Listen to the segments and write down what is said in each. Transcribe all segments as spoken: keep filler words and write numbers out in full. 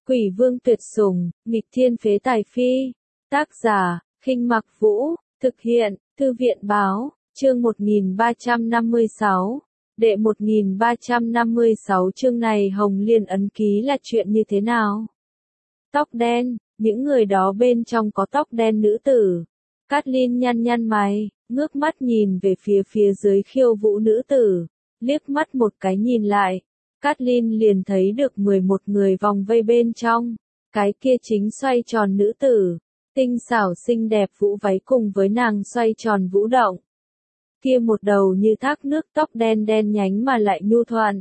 Quỷ vương tuyệt sủng, nghịch thiên phế tài phi. Tác giả, Khinh Mặc Vũ, thực hiện, Thư viện báo, chương một nghìn ba trăm năm mươi sáu. Đệ một nghìn ba trăm năm mươi sáu chương này Hồng Liên ấn ký là chuyện như thế nào? Tóc đen, những người đó bên trong có tóc đen nữ tử. Cát Linh nhăn nhăn mày, ngước mắt nhìn về phía phía dưới khiêu vũ nữ tử, liếc mắt một cái nhìn lại. Cát Linh liền thấy được mười một người vòng vây bên trong, cái kia chính xoay tròn nữ tử, tinh xảo xinh đẹp vũ váy cùng với nàng xoay tròn vũ động. Kia một đầu như thác nước tóc đen đen nhánh mà lại nhu thuận.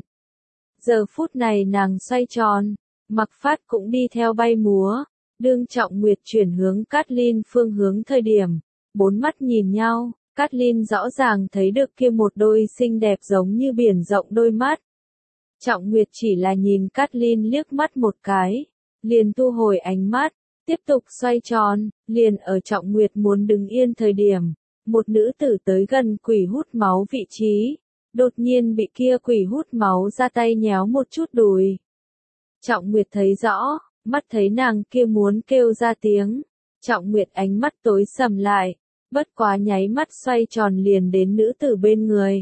Giờ phút này nàng xoay tròn, mặc phát cũng đi theo bay múa, đương Trọng Nguyệt chuyển hướng Cát Linh phương hướng thời điểm, bốn mắt nhìn nhau, Cát Linh rõ ràng thấy được kia một đôi xinh đẹp giống như biển rộng đôi mắt. Trọng Nguyệt chỉ là nhìn Cát Linh liếc mắt một cái, liền thu hồi ánh mắt, tiếp tục xoay tròn, liền ở Trọng Nguyệt muốn đứng yên thời điểm, một nữ tử tới gần quỷ hút máu vị trí, đột nhiên bị kia quỷ hút máu ra tay nhéo một chút đùi. Trọng Nguyệt thấy rõ, mắt thấy nàng kia muốn kêu ra tiếng, Trọng Nguyệt ánh mắt tối sầm lại, bất quá nháy mắt xoay tròn liền đến nữ tử bên người.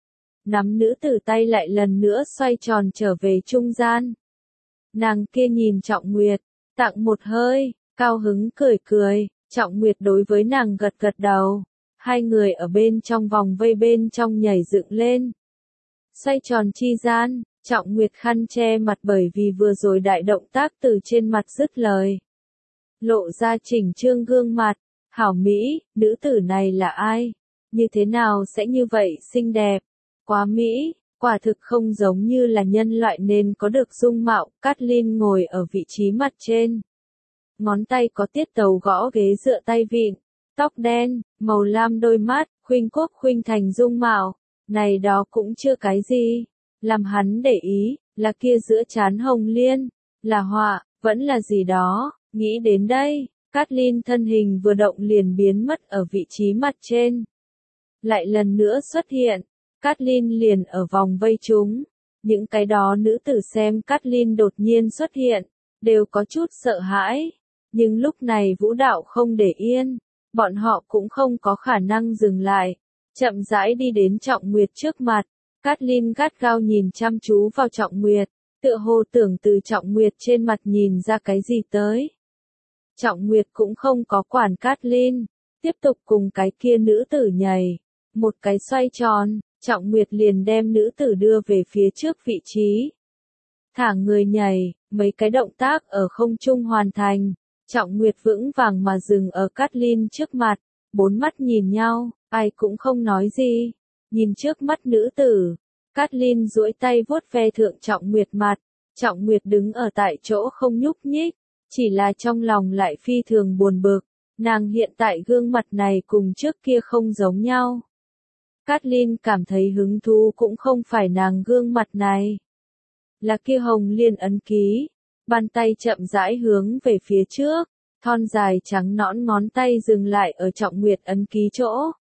Nắm nữ tử tay lại lần nữa xoay tròn trở về trung gian. Nàng kia nhìn Trọng Nguyệt, tặng một hơi, cao hứng cười cười, Trọng Nguyệt đối với nàng gật gật đầu. Hai người ở bên trong vòng vây bên trong nhảy dựng lên. Xoay tròn chi gian, Trọng Nguyệt khăn che mặt bởi vì vừa rồi đại động tác từ trên mặt dứt lời. Lộ ra chỉnh trương gương mặt, hảo mỹ, nữ tử này là ai? Như thế nào sẽ như vậy xinh đẹp? Quá mỹ, quả thực không giống như là nhân loại nên có được dung mạo. Cát Linh ngồi ở vị trí mặt trên. Ngón tay có tiết tấu gõ ghế dựa tay vịn. Tóc đen, màu lam đôi mắt, khuynh quốc khuynh thành dung mạo. Này đó cũng chưa cái gì. Làm hắn để ý, là kia giữa trán Hồng Liên, là họa, vẫn là gì đó. Nghĩ đến đây, Cát Linh thân hình vừa động liền biến mất ở vị trí mặt trên. Lại lần nữa xuất hiện. Cát Linh liền ở vòng vây chúng, những cái đó nữ tử xem Cát Linh đột nhiên xuất hiện, đều có chút sợ hãi, nhưng lúc này vũ đạo không để yên, bọn họ cũng không có khả năng dừng lại, chậm rãi đi đến Trọng Nguyệt trước mặt, Cát Linh gắt gao nhìn chăm chú vào Trọng Nguyệt, tựa hồ tưởng từ Trọng Nguyệt trên mặt nhìn ra cái gì tới. Trọng Nguyệt cũng không có quản Cát Linh, tiếp tục cùng cái kia nữ tử nhảy, một cái xoay tròn. Trọng Nguyệt liền đem nữ tử đưa về phía trước vị trí. Thả người nhảy, mấy cái động tác ở không trung hoàn thành. Trọng Nguyệt vững vàng mà dừng ở Cát Linh trước mặt, bốn mắt nhìn nhau, ai cũng không nói gì. Nhìn trước mắt nữ tử, Cát Linh duỗi tay vuốt ve thượng Trọng Nguyệt mặt. Trọng Nguyệt đứng ở tại chỗ không nhúc nhích, chỉ là trong lòng lại phi thường buồn bực. Nàng hiện tại gương mặt này cùng trước kia không giống nhau. Cát Linh cảm thấy hứng thú cũng không phải nàng gương mặt này, là kia Hồng Liên ấn ký. Bàn tay chậm rãi hướng về phía trước, thon dài trắng nõn ngón tay dừng lại ở Trọng Nguyệt ấn ký chỗ.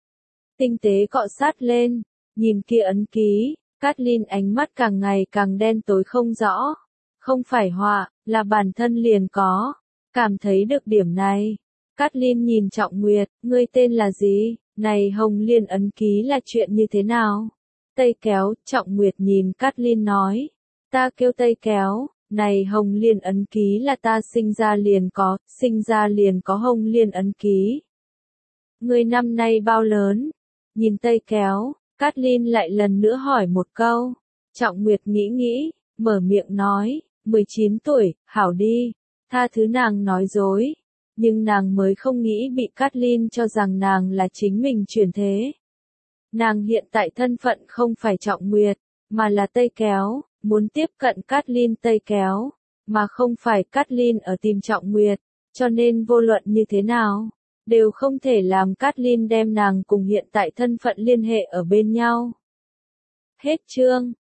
Tinh tế cọ sát lên, nhìn kia ấn ký, Cát Linh ánh mắt càng ngày càng đen tối không rõ. Không phải họa, là bản thân liền có. Cảm thấy được điểm này. Cát Linh nhìn Trọng Nguyệt, ngươi tên là gì? Này Hồng Liên ấn ký là chuyện như thế nào? Tây Kéo, Trọng Nguyệt nhìn Cát Linh nói. Ta kêu Tây Kéo, này Hồng Liên ấn ký là ta sinh ra liền có, sinh ra liền có Hồng Liên ấn ký. Ngươi năm nay bao lớn? Nhìn Tây Kéo, Cát Linh lại lần nữa hỏi một câu. Trọng Nguyệt nghĩ nghĩ, mở miệng nói, mười chín tuổi, hảo đi, tha thứ nàng nói dối. Nhưng nàng mới không nghĩ bị Cát Linh cho rằng nàng là chính mình chuyển thế. Nàng hiện tại thân phận không phải Trọng Nguyệt, mà là Tây Kéo, muốn tiếp cận Cát Linh Tây Kéo, mà không phải Cát Linh ở tìm Trọng Nguyệt, cho nên vô luận như thế nào, đều không thể làm Cát Linh đem nàng cùng hiện tại thân phận liên hệ ở bên nhau. Hết chương.